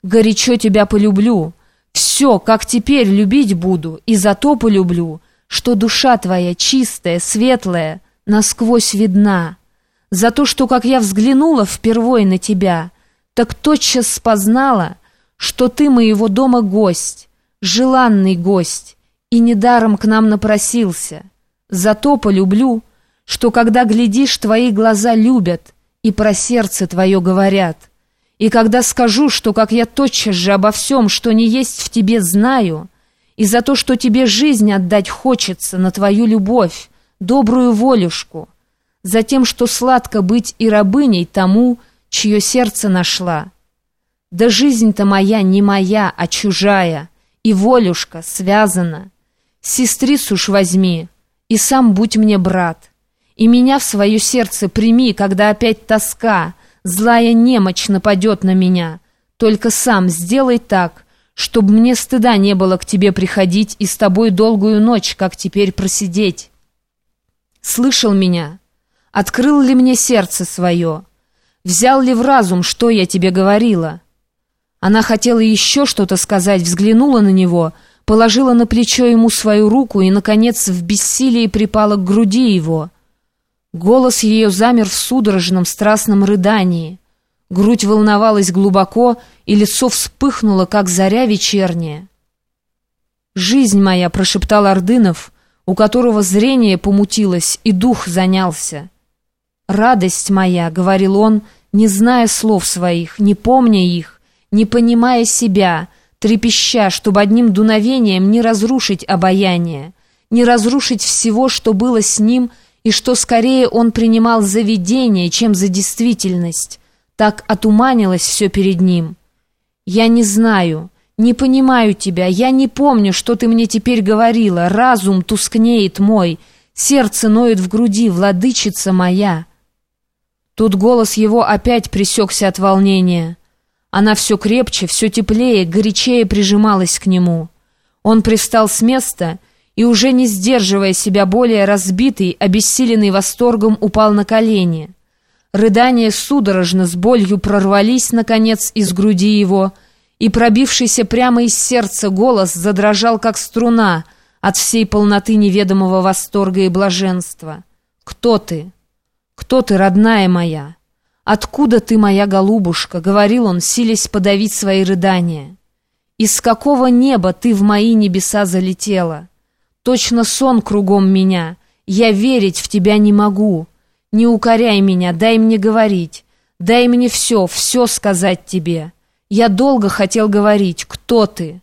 горячо тебя полюблю, все, как теперь, любить буду, и за то полюблю, что душа твоя чистая, светлая, насквозь видна, за то, что, как я взглянула впервой на тебя, так тотчас спознала, что ты моего дома гость, желанный гость, и недаром к нам напросился. За то полюблю, что, когда глядишь, твои глаза любят и про сердце твое говорят, и когда скажу, что, как я тотчас же обо всем, что не есть в тебе, знаю, и за то, что тебе жизнь отдать хочется на твою любовь, добрую волюшку, за тем, что сладко быть и рабыней тому, чье сердце нашла. Да жизнь-то моя не моя, а чужая, и волюшка связана. Сестрицу ж возьми, и сам будь мне брат, и меня в свое сердце прими, когда опять тоска, злая немочь нападет на меня. Только сам сделай так, чтобы мне стыда не было к тебе приходить и с тобой долгую ночь, как теперь, просидеть. Слышал меня? Открыл ли мне сердце свое? Взял ли в разум, что я тебе говорила? Она хотела еще что-то сказать, взглянула на него, положила на плечо ему свою руку и, наконец, в бессилии припала к груди его. Голос ее замер в судорожном страстном рыдании. Грудь волновалась глубоко, и лицо вспыхнуло, как заря вечерняя. «Жизнь моя», — прошептал Ордынов, у которого зрение помутилось и дух занялся. «Радость моя», — говорил он, не зная слов своих, не помня их, не понимая себя, трепеща, чтобы одним дуновением не разрушить обаяние, не разрушить всего, что было с ним, и что скорее он принимал за видение, чем за действительность. Так отуманилось все перед ним. «Я не знаю, не понимаю тебя, я не помню, что ты мне теперь говорила, разум тускнеет мой, сердце ноет в груди, владычица моя». Тут голос его опять пресекся от волнения. Она все крепче, все теплее, горячее прижималась к нему. Он привстал с места и, уже не сдерживая себя, более разбитый, обессиленный восторгом, упал на колени. Рыдания судорожно с болью прорвались, наконец, из груди его, и пробившийся прямо из сердца голос задрожал, как струна, от всей полноты неведомого восторга и блаженства. «Кто ты? Кто ты, родная моя? Откуда ты, моя голубушка?» — говорил он, силясь подавить свои рыдания. «Из какого неба ты в мои небеса залетела? Точно сон кругом меня, я верить в тебя не могу. Не укоряй меня, дай мне говорить, дай мне все сказать тебе. Я долго хотел говорить, кто ты,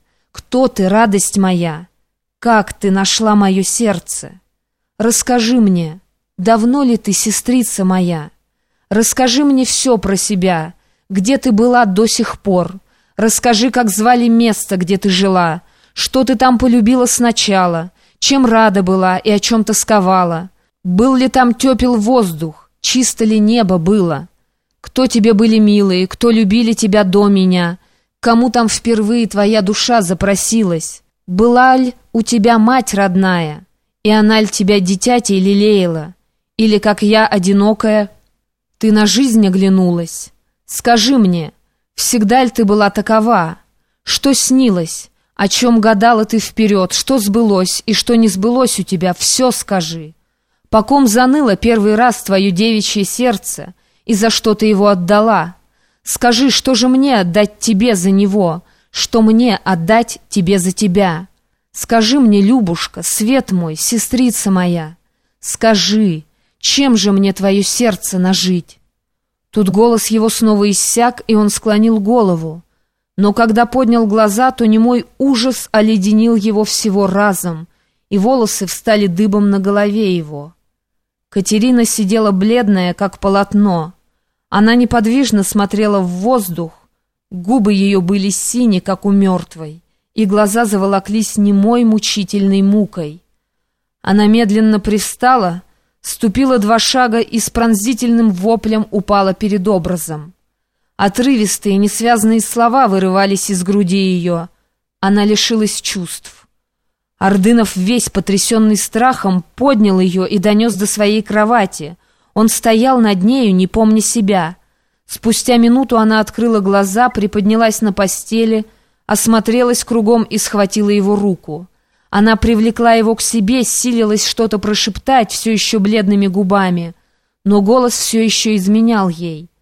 радость моя? Как ты нашла мое сердце? Расскажи мне, давно ли ты, сестрица моя? Расскажи мне все про себя, где ты была до сих пор. Расскажи, как звали место, где ты жила, что ты там полюбила сначала, чем рада была и о чем тосковала. Был ли там тепел воздух, чисто ли небо было? Кто тебе были милые, кто любили тебя до меня? Кому там впервые твоя душа запросилась? Была ли у тебя мать родная, и она ли тебя дитятей лелеяла? Или, как я, одинокая, ты на жизнь оглянулась? Скажи мне, всегда ли ты была такова? Что снилось? О чем гадала ты вперед? Что сбылось и что не сбылось у тебя? Все скажи. По ком заныло первый раз твое девичье сердце, и за что ты его отдала? Скажи, что же мне отдать тебе за него, что мне отдать тебе за тебя? Скажи мне, Любушка, свет мой, сестрица моя, скажи, чем же мне твое сердце нажить?» Тут голос его снова иссяк, и он склонил голову. Но когда поднял глаза, то немой ужас оледенил его всего разом, и волосы встали дыбом на голове его. Катерина сидела бледная, как полотно. Она неподвижно смотрела в воздух, губы ее были сини, как у мертвой, и глаза заволоклись немой мучительной мукой. Она медленно привстала, ступила 2 шага и с пронзительным воплем упала перед образом. Отрывистые, несвязные слова вырывались из груди ее. Она лишилась чувств. Ордынов, весь потрясенный страхом, поднял ее и донес до своей кровати. Он стоял над нею, не помня себя. Спустя минуту она открыла глаза, приподнялась на постели, осмотрелась кругом и схватила его руку. Она привлекла его к себе, силилась что-то прошептать все еще бледными губами, но голос все еще изменял ей.